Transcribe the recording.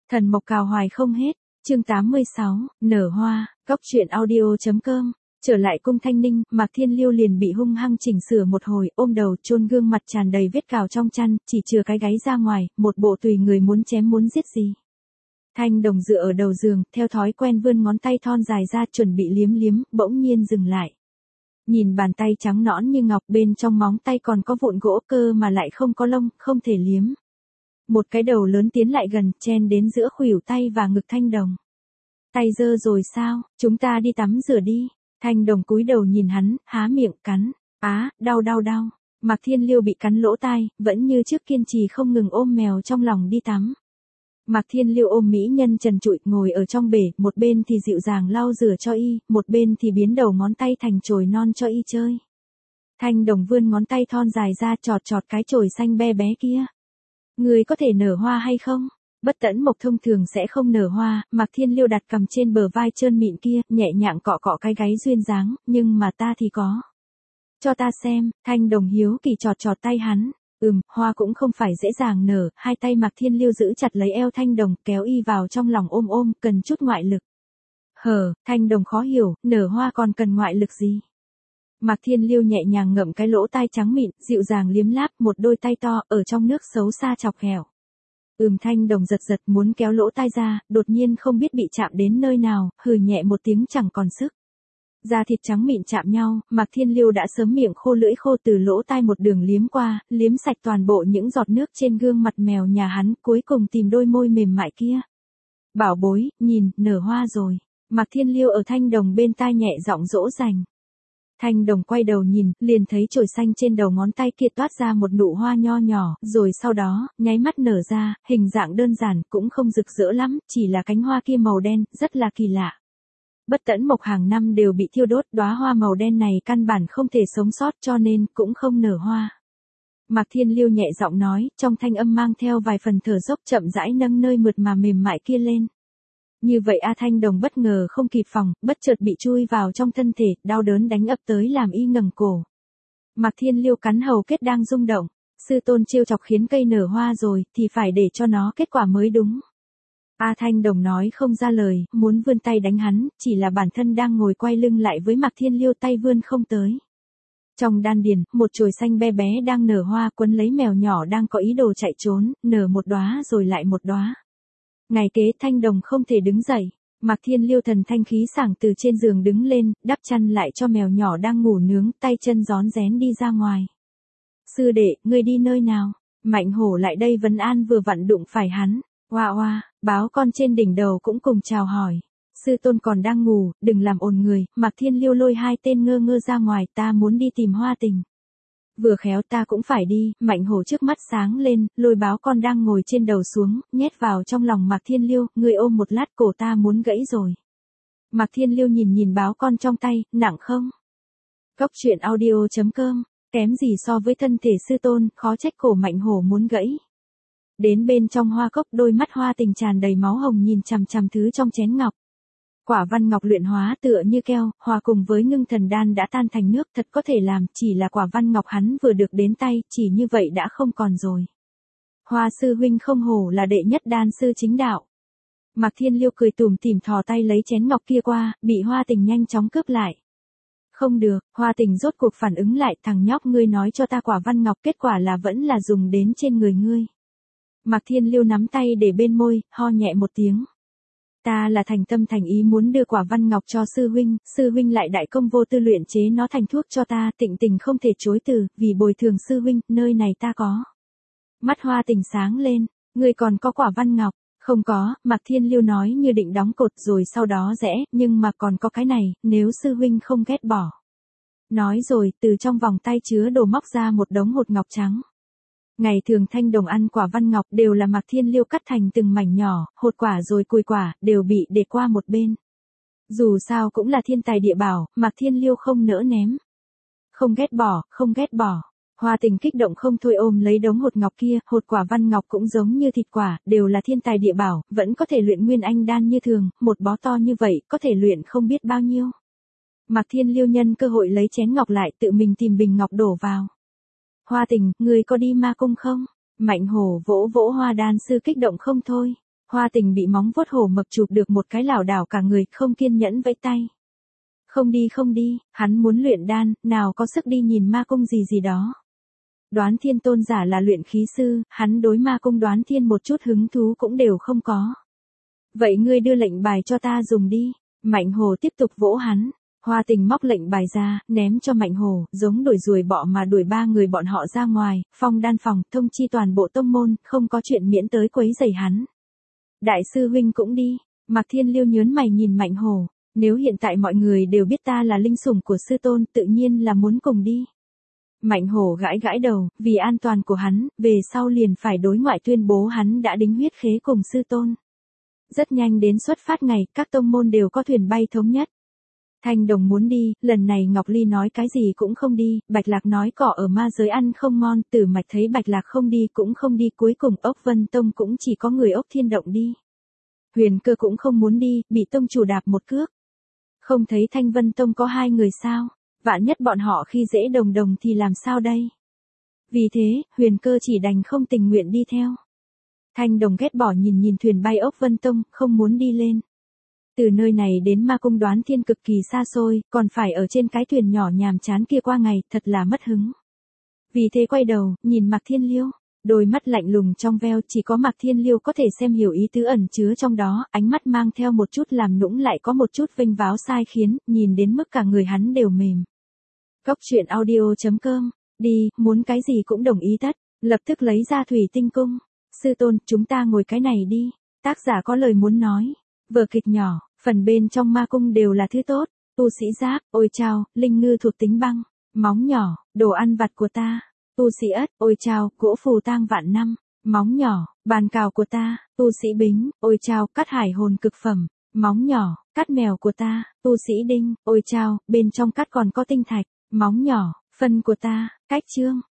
Thần mộc cào hoài không hết, chương 86, nở hoa, góc truyện audio.com. Trở lại cung Thanh Ninh, Mạc Thiên Liêu liền bị hung hăng chỉnh sửa một hồi, ôm đầu, chôn gương mặt tràn đầy vết cào trong chăn, chỉ chừa cái gáy ra ngoài, một bộ tùy người muốn chém muốn giết gì. Thanh Đồng dựa ở đầu giường, theo thói quen vươn ngón tay thon dài ra chuẩn bị liếm liếm, bỗng nhiên dừng lại. Nhìn bàn tay trắng nõn như ngọc, bên trong móng tay còn có vụn gỗ cơ mà lại không có lông, không thể liếm. Một cái đầu lớn tiến lại gần, chen đến giữa khuỷu tay và ngực Thanh Đồng. Tay dơ rồi sao, chúng ta đi tắm rửa đi. Thanh Đồng cúi đầu nhìn hắn, há miệng cắn. Đau. Mạc Thiên Liêu bị cắn lỗ tai, vẫn như trước kiên trì không ngừng ôm mèo trong lòng đi tắm. Mạc Thiên Liêu ôm mỹ nhân trần trụi ngồi ở trong bể, một bên thì dịu dàng lau rửa cho y, một bên thì biến đầu ngón tay thành chồi non cho y chơi. Thanh Đồng vươn ngón tay thon dài ra chọt cái chồi xanh be bé kia. Người có thể nở hoa hay không? Bất tẫn mộc thông thường sẽ không nở hoa, Mạc Thiên Liêu đặt cầm trên bờ vai trơn mịn kia, nhẹ nhàng cọ cái gáy duyên dáng, nhưng mà ta thì có. Cho ta xem, Thanh Đồng hiếu kỳ chọt tay hắn. Hoa cũng không phải dễ dàng nở, hai tay Mạc Thiên Liêu giữ chặt lấy eo Thanh Đồng, kéo y vào trong lòng ôm, cần chút ngoại lực. Thanh Đồng khó hiểu, nở hoa còn cần ngoại lực gì? Mạc Thiên Liêu nhẹ nhàng ngậm cái lỗ tai trắng mịn, dịu dàng liếm láp, một đôi tay to, ở trong nước xấu xa chọc ghẹo. Thanh Đồng giật muốn kéo lỗ tai ra, đột nhiên không biết bị chạm đến nơi nào, hừ nhẹ một tiếng chẳng còn sức. Da thịt trắng mịn chạm nhau, Mạc Thiên Liêu đã sớm miệng khô lưỡi khô từ lỗ tai một đường liếm qua, liếm sạch toàn bộ những giọt nước trên gương mặt mèo nhà hắn, cuối cùng tìm đôi môi mềm mại kia. Bảo bối, nhìn, nở hoa rồi. Mạc Thiên Liêu ở Thanh Đồng bên tai nhẹ giọng dỗ dành. Thanh Đồng quay đầu nhìn, liền thấy chồi xanh trên đầu ngón tay kia toát ra một nụ hoa nho nhỏ, rồi sau đó, nháy mắt nở ra, hình dạng đơn giản, cũng không rực rỡ lắm, chỉ là cánh hoa kia màu đen, rất là kỳ lạ. Bất tẫn mộc hàng năm đều bị thiêu đốt, đóa hoa màu đen này căn bản không thể sống sót cho nên cũng không nở hoa. Mạc Thiên Liêu nhẹ giọng nói, trong thanh âm mang theo vài phần thở dốc chậm rãi nâng nơi mượt mà mềm mại kia lên. Như vậy Thanh Đồng bất ngờ không kịp phòng, bất chợt bị chui vào trong thân thể, đau đớn đánh ập tới làm y ngẩng cổ. Mạc Thiên Liêu cắn hầu kết đang rung động, sư tôn trêu chọc khiến cây nở hoa rồi, thì phải để cho nó kết quả mới đúng. Thanh Đồng nói không ra lời, muốn vươn tay đánh hắn, chỉ là bản thân đang ngồi quay lưng lại với Mạc Thiên Liêu tay vươn không tới. Trong đan điền, một chồi xanh bé bé đang nở hoa quấn lấy mèo nhỏ đang có ý đồ chạy trốn, nở một đóa rồi lại một đóa. Ngày kế Thanh Đồng không thể đứng dậy, Mạc Thiên Liêu thần thanh khí sảng từ trên giường đứng lên, đắp chăn lại cho mèo nhỏ đang ngủ nướng, tay chân rón rén đi ra ngoài. Sư đệ, ngươi đi nơi nào? Mạnh Hổ lại đây vấn an vừa vặn đụng phải hắn. Oa, báo con trên đỉnh đầu cũng cùng chào hỏi. Sư tôn còn đang ngủ, đừng làm ồn người, Mạc Thiên Liêu lôi hai tên ngơ ra ngoài, ta muốn đi tìm Hoa Tình. Vừa khéo ta cũng phải đi, Mạnh Hổ trước mắt sáng lên, lôi báo con đang ngồi trên đầu xuống, nhét vào trong lòng Mạc Thiên Liêu, ngươi ôm một lát cổ ta muốn gãy rồi. Mạc Thiên Liêu nhìn báo con trong tay, nặng không? Góc truyện audio.com, kém gì so với thân thể sư tôn, khó trách cổ Mạnh Hổ muốn gãy. Đến bên trong hoa cốc, đôi mắt Hoa Tình tràn đầy máu hồng nhìn chằm thứ trong chén ngọc. Quả văn ngọc luyện hóa tựa như keo, hòa cùng với ngưng thần đan đã tan thành nước, thật có thể làm, chỉ là quả văn ngọc hắn vừa được đến tay, chỉ như vậy đã không còn rồi. Hoa sư huynh không hổ là đệ nhất đan sư chính đạo. Mạc Thiên Liêu cười tủm tỉm thò tay lấy chén ngọc kia qua, bị Hoa Tình nhanh chóng cướp lại. Không được, Hoa Tình rốt cuộc phản ứng lại, thằng nhóc ngươi nói cho ta quả văn ngọc, kết quả là vẫn là dùng đến trên người ngươi. Mạc Thiên Liêu nắm tay để bên môi, ho nhẹ một tiếng. Ta là thành tâm thành ý muốn đưa quả văn ngọc cho sư huynh lại đại công vô tư luyện chế nó thành thuốc cho ta, Tịnh Tình không thể chối từ, vì bồi thường sư huynh, nơi này ta có. Mắt Hoa Tình sáng lên, ngươi còn có quả văn ngọc? Không có, Mạc Thiên Liêu nói như định đóng cột rồi sau đó rẽ, nhưng mà còn có cái này, nếu sư huynh không ghét bỏ. Nói rồi, từ trong vòng tay chứa đồ móc ra một đống hột ngọc trắng. Ngày thường Thanh Đồng ăn quả văn ngọc đều là Mạc Thiên Liêu cắt thành từng mảnh nhỏ, hột quả rồi cùi quả, đều bị để qua một bên. Dù sao cũng là thiên tài địa bảo, Mạc Thiên Liêu không nỡ ném. Không ghét bỏ. Hoa Tình kích động không thôi ôm lấy đống hột ngọc kia, hột quả văn ngọc cũng giống như thịt quả, đều là thiên tài địa bảo, vẫn có thể luyện nguyên anh đan như thường, một bó to như vậy, có thể luyện không biết bao nhiêu. Mạc Thiên Liêu nhân cơ hội lấy chén ngọc lại tự mình tìm bình ngọc đổ vào. Hoa Tình, người có đi ma cung không? Mạnh Hổ vỗ Hoa đan sư kích động không thôi. Hoa Tình bị móng vuốt hổ mập chụp được một cái lảo đảo cả người, không kiên nhẫn vẫy tay. Không đi, hắn muốn luyện đan, nào có sức đi nhìn ma cung gì đó. Đoán Thiên tôn giả là luyện khí sư, hắn đối ma cung Đoán Thiên một chút hứng thú cũng đều không có. Vậy ngươi đưa lệnh bài cho ta dùng đi. Mạnh Hồ tiếp tục vỗ hắn. Hoa Tình móc lệnh bài ra, ném cho Mạnh Hồ, giống đuổi ruồi bọ mà đuổi ba người bọn họ ra ngoài, phong đan phòng, thông chi toàn bộ tông môn, không có chuyện miễn tới quấy rầy hắn. Đại sư huynh cũng đi. Mạc Thiên Liêu nhớn mày nhìn Mạnh Hồ, nếu hiện tại mọi người đều biết ta là linh sủng của sư tôn, tự nhiên là muốn cùng đi. Mạnh Hổ gãi gãi đầu, vì an toàn của hắn, về sau liền phải đối ngoại tuyên bố hắn đã đính huyết khế cùng sư tôn. Rất nhanh đến xuất phát ngày, các tông môn đều có thuyền bay thống nhất. Thanh Đồng muốn đi, lần này Ngọc Ly nói cái gì cũng không đi, Bạch Lạc nói cỏ ở ma giới ăn không ngon, Tử Mạch thấy Bạch Lạc không đi cũng không đi, cuối cùng Ốc Vân Tông cũng chỉ có người Ốc Thiên Động đi. Huyền Cơ cũng không muốn đi, bị tông chủ đạp một cước. Không thấy Thanh Vân Tông có 2 người sao? Vạn nhất bọn họ khi dễ Đồng Đồng thì làm sao đây? Vì thế, Huyền Cơ chỉ đành không tình nguyện đi theo. Thanh Đồng ghét bỏ nhìn thuyền bay Ốc Vân Tông, không muốn đi lên. Từ nơi này đến ma cung Đoán Thiên cực kỳ xa xôi, còn phải ở trên cái thuyền nhỏ nhàm chán kia qua ngày, thật là mất hứng. Vì thế quay đầu, nhìn Mạc Thiên Liêu, đôi mắt lạnh lùng trong veo, chỉ có Mạc Thiên Liêu có thể xem hiểu ý tứ ẩn chứa trong đó, ánh mắt mang theo một chút làm nũng lại có một chút vênh váo sai khiến, nhìn đến mức cả người hắn đều mềm. Cốc truyện audio.com, đi, muốn cái gì cũng đồng ý tất, lập tức lấy ra thủy tinh cung. Sư tôn, chúng ta ngồi cái này đi. Tác giả có lời muốn nói. Vở kịch nhỏ, phần bên trong ma cung đều là thứ tốt. Tu sĩ giáp, ôi chao, linh ngư thuộc tính băng. Móng nhỏ, đồ ăn vặt của ta. Tu sĩ ất, ôi chao, gỗ phù tang vạn năm. Móng nhỏ, bàn cào của ta. Tu sĩ bính, ôi chao, cắt hải hồn cực phẩm. Móng nhỏ, cắt mèo của ta. Tu sĩ đinh, ôi chao, bên trong cắt còn có tinh thạch. Móng nhỏ, phân của ta. Cách chương.